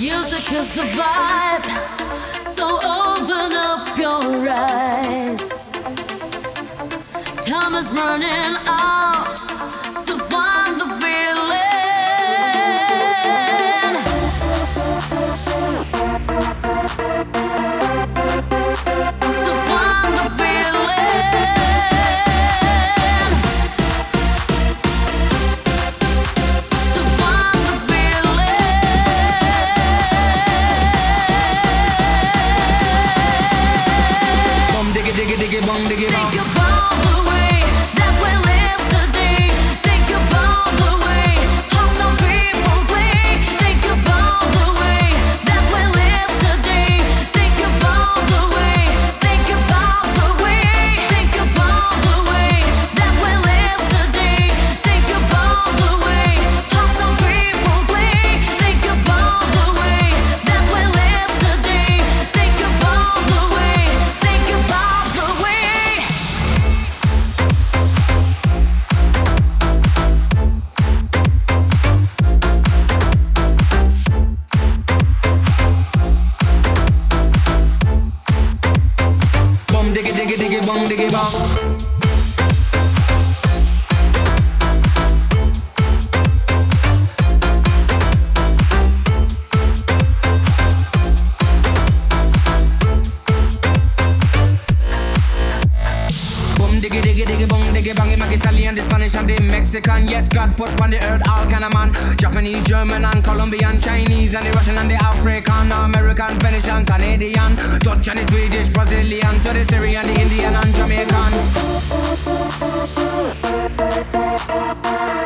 Music is the vibe, so open up your eyes. Time is running out, so find the feeling. So find the feeling. Think about the way that we live today. Think about the way how some people play. Think about the way that we live today. Think about the way. Think about the way. Think about the way that we live today. Think about the way how some people play. Think about the way that we live today. Think about the way. Think about the way. Bum diggy diggy diggy bum diggy bum. Diggy diggy diggy bong diggy bang. Him Italian, the Spanish and the Mexican. Yes, God put on the earth all kind of man. Japanese, German and Colombian, Chinese and the Russian and the African, American, Venetian, Canadian, Dutch and the Swedish, Brazilian, to the Syrian, the Indian and Jamaican.